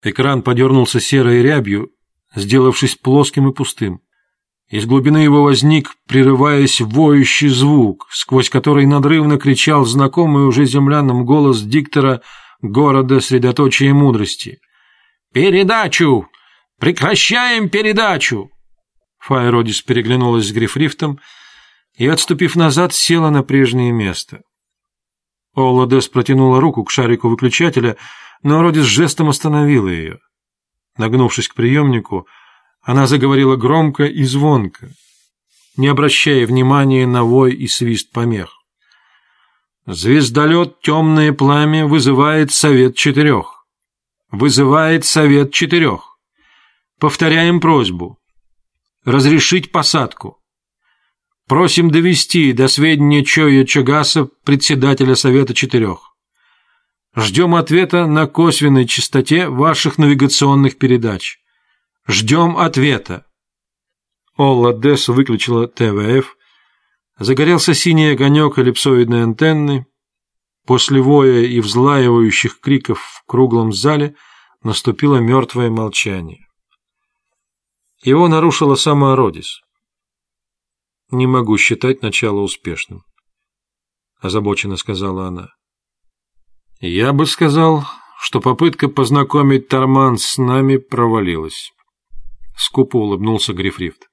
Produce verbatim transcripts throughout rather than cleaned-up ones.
Экран подернулся серой рябью, сделавшись плоским и пустым. Из глубины его возник, прерываясь, воющий звук, сквозь который надрывно кричал знакомый уже землянам голос диктора города средоточия мудрости. «Передачу! Прекращаем передачу!» Файродис переглянулась с Грифрифтом и, отступив назад, села на прежнее место. Олла Десс протянула руку к шарику выключателя, но Родис жестом остановила ее. Нагнувшись к приемнику, она заговорила громко и звонко, не обращая внимания на вой и свист помех. «Звездолет «Темное пламя» вызывает совет четырех. Вызывает совет четырех. Повторяем просьбу. Разрешить посадку. Просим довести до сведения Чоя Чагаса, председателя Совета Четырех. Ждем ответа на косвенной частоте ваших навигационных передач. Ждем ответа». Олла Десс выключила тэ вэ эф. Загорелся синий огонек эллипсоидной антенны. После воя и взлаивающих криков в круглом зале наступило мертвое молчание. Его нарушила сама Родис. «Не могу считать начало успешным», — озабоченно сказала она. «Я бы сказал, что попытка познакомить Торман с нами провалилась», — скупо улыбнулся Грифрифт.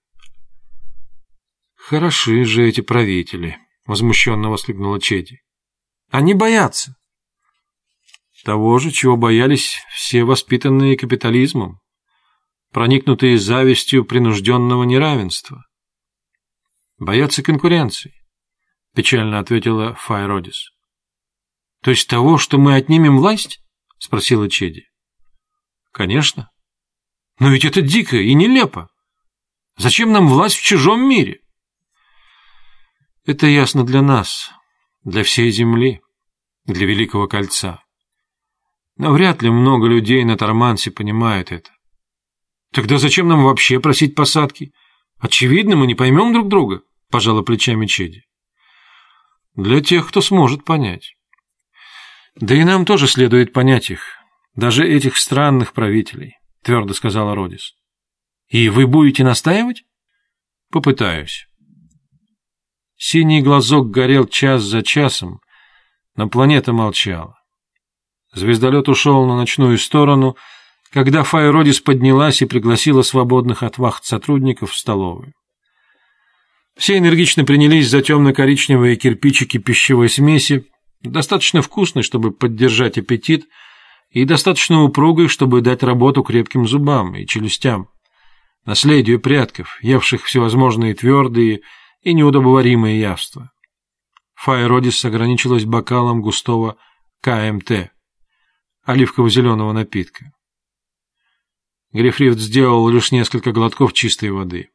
«Хороши же эти правители», — возмущенно воскликнула Чеди. «Они боятся». «Того же, чего боялись все воспитанные капитализмом, проникнутые завистью принужденного неравенства. Боятся конкуренции», — печально ответила Файродис. «То есть того, что мы отнимем власть?» — спросила Чеди. «Конечно. Но ведь это дико и нелепо. Зачем нам власть в чужом мире?» «Это ясно для нас, для всей Земли, для Великого Кольца. Но вряд ли много людей на Тормансе понимают это. Тогда зачем нам вообще просить посадки? Очевидно, мы не поймем друг друга», — пожала плечами Чеди. «Для тех, кто сможет понять. Да и нам тоже следует понять их, даже этих странных правителей», — твердо сказала Родис. «И вы будете настаивать?» «Попытаюсь». Синий глазок горел час за часом, но планета молчала. Звездолет ушел на ночную сторону, когда Файродис поднялась и пригласила свободных от вахт сотрудников в столовую. Все энергично принялись за темно-коричневые кирпичики пищевой смеси, достаточно вкусной, чтобы поддержать аппетит, и достаточно упругой, чтобы дать работу крепким зубам и челюстям, наследию предков, евших всевозможные твердые и неудобоваримые явства. Файродис ограничилась бокалом густого ка эм тэ, оливково-зеленого напитка. Грифрифт сделал лишь несколько глотков чистой воды.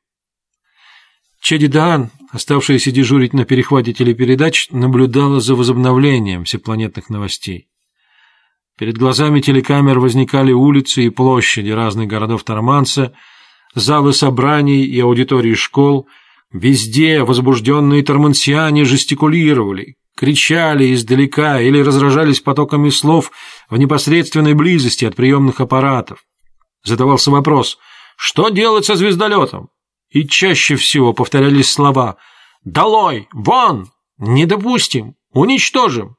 Чеди Даан, оставшаяся дежурить на перехвате телепередач, наблюдала за возобновлением всепланетных новостей. Перед глазами телекамер возникали улицы и площади разных городов Торманса, залы собраний и аудитории школ. Везде возбужденные тормансиане жестикулировали, кричали издалека или разражались потоками слов в непосредственной близости от приемных аппаратов. Задавался вопрос: что делать со звездолетом? И чаще всего повторялись слова: «Долой! Вон! Не допустим! Уничтожим!»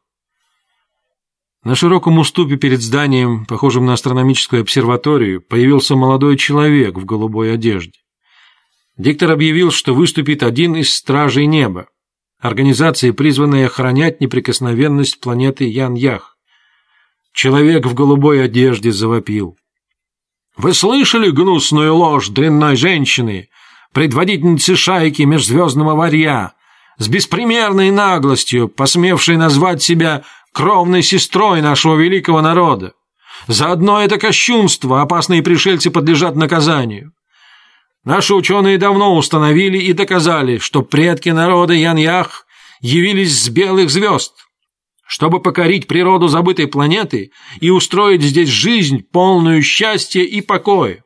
На широком уступе перед зданием, похожим на астрономическую обсерваторию, появился молодой человек в голубой одежде. Диктор объявил, что выступит один из стражей неба, организации, призванной охранять неприкосновенность планеты Ян-Ях. Человек в голубой одежде завопил: «Вы слышали гнусную ложь дрянной женщины, предводительницы шайки межзвездного варья, с беспримерной наглостью посмевшей назвать себя кровной сестрой нашего великого народа? За одно это кощунство опасные пришельцы подлежат наказанию. Наши ученые давно установили и доказали, что предки народа Ян-Ях явились с белых звезд, чтобы покорить природу забытой планеты и устроить здесь жизнь, полную счастья и покоя».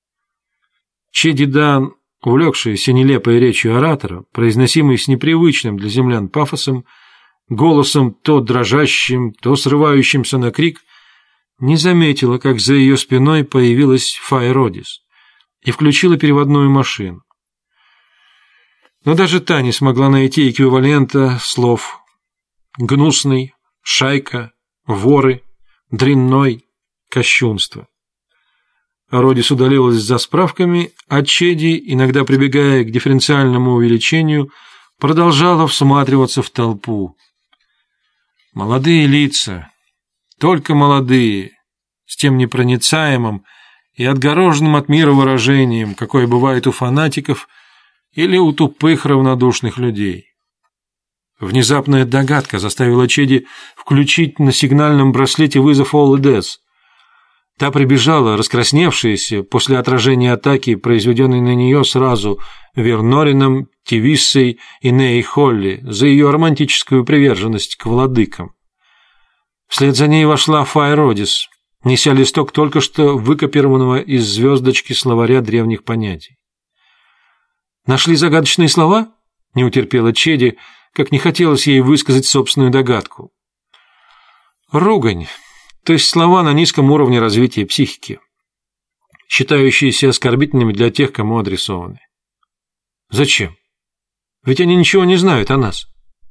Чеди Даан, увлекшаяся нелепой речью оратора, произносимой с непривычным для землян пафосом, голосом то дрожащим, то срывающимся на крик, не заметила, как за ее спиной появилась Фай Родис и включила переводную машину. Но даже та не смогла найти эквивалента слов «гнусный», «шайка», «воры», «дрянной», «кощунство». Родис удалилась за справками, а Чеди, иногда прибегая к дифференциальному увеличению, продолжала всматриваться в толпу. Молодые лица, только молодые, с тем непроницаемым и отгороженным от мира выражением, какое бывает у фанатиков или у тупых равнодушных людей. Внезапная догадка заставила Чеди включить на сигнальном браслете вызов Оллы Десс. Та прибежала, раскрасневшаяся, после отражения атаки, произведенной на нее сразу Вернорином, Тивиссой и Неей Холли, за ее романтическую приверженность к владыкам. Вслед за ней вошла Фай Родис, неся листок только что выкопированного из звездочки словаря древних понятий. «Нашли загадочные слова?» — не утерпела Чеди, как не хотелось ей высказать собственную догадку. «Ругань. То есть слова на низком уровне развития психики, считающиеся оскорбительными для тех, кому адресованы. Зачем? Ведь они ничего не знают о нас.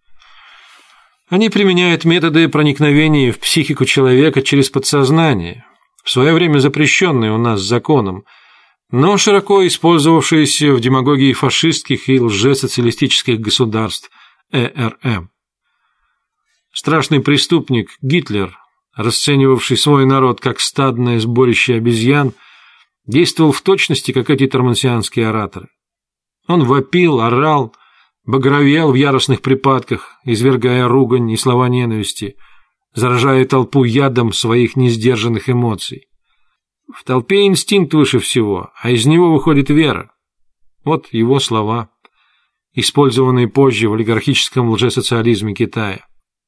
Они применяют методы проникновения в психику человека через подсознание, в свое время запрещенные у нас законом, но широко использовавшиеся в демагогии фашистских и лжесоциалистических государств э эр эм. Страшный преступник Гитлер, расценивавший свой народ как стадное сборище обезьян, действовал в точности, как эти тормансианские ораторы. Он вопил, орал, багровел в яростных припадках, извергая ругань и слова ненависти, заражая толпу ядом своих несдержанных эмоций. В толпе инстинкт выше всего, а из него выходит вера. Вот его слова, использованные позже в олигархическом лжесоциализме Китая.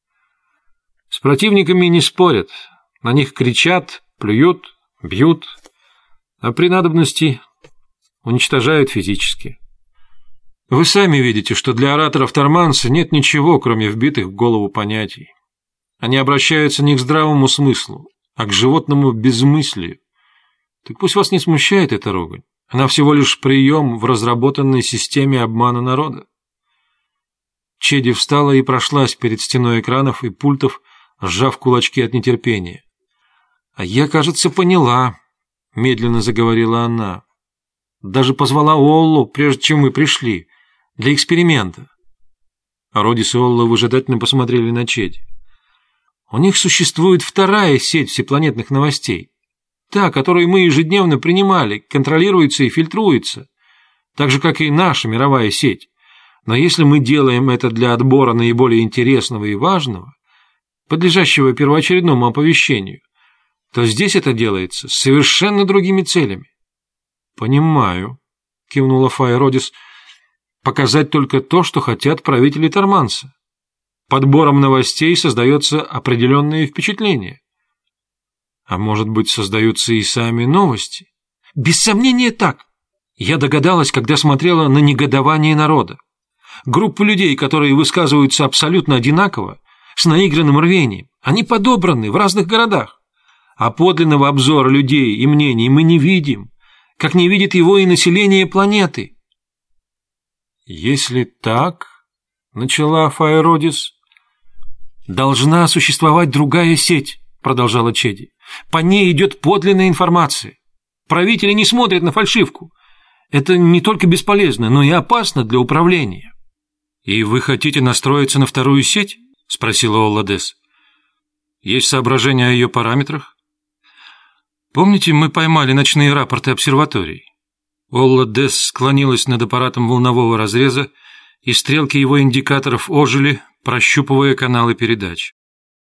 С противниками не спорят, на них кричат, плюют, бьют, а при надобности уничтожают физически. Вы сами видите, что для ораторов Торманса нет ничего, кроме вбитых в голову понятий. Они обращаются не к здравому смыслу, а к животному безмыслию. Так пусть вас не смущает эта ругань. Она всего лишь прием в разработанной системе обмана народа. Чеди встала и прошлась перед стеной экранов и пультов, сжав кулачки от нетерпения. «А я, кажется, поняла», — медленно заговорила она. «Даже позвала Оллу, прежде чем мы пришли, для эксперимента». А Родис и Олла выжидательно посмотрели на Чеди. «У них существует вторая сеть всепланетных новостей. Та, которую мы ежедневно принимали, контролируется и фильтруется, так же, как и наша мировая сеть. Но если мы делаем это для отбора наиболее интересного и важного, подлежащего первоочередному оповещению, то здесь это делается с совершенно другими целями». «Понимаю», — кивнула Фай Родис, — «показать только то, что хотят правители Торманса. Подбором новостей создается определенное впечатление. А может быть, создаются и сами новости?» «Без сомнения так. Я догадалась, когда смотрела на негодование народа. Группа людей, которые высказываются абсолютно одинаково, с наигранным рвением. Они подобраны в разных городах. А подлинного обзора людей и мнений мы не видим, как не видит его и население планеты». «Если так, — начала Фай Родис, — должна существовать другая сеть, — продолжала Чеди. По ней идет подлинная информация. Правители не смотрят на фальшивку. Это не только бесполезно, но и опасно для управления». «И вы хотите настроиться на вторую сеть?» — спросила Олла Десс. «Есть соображения о ее параметрах?» «Помните, мы поймали ночные рапорты обсерваторий?» Олла Десс склонилась над аппаратом волнового разреза, и стрелки его индикаторов ожили, прощупывая каналы передач.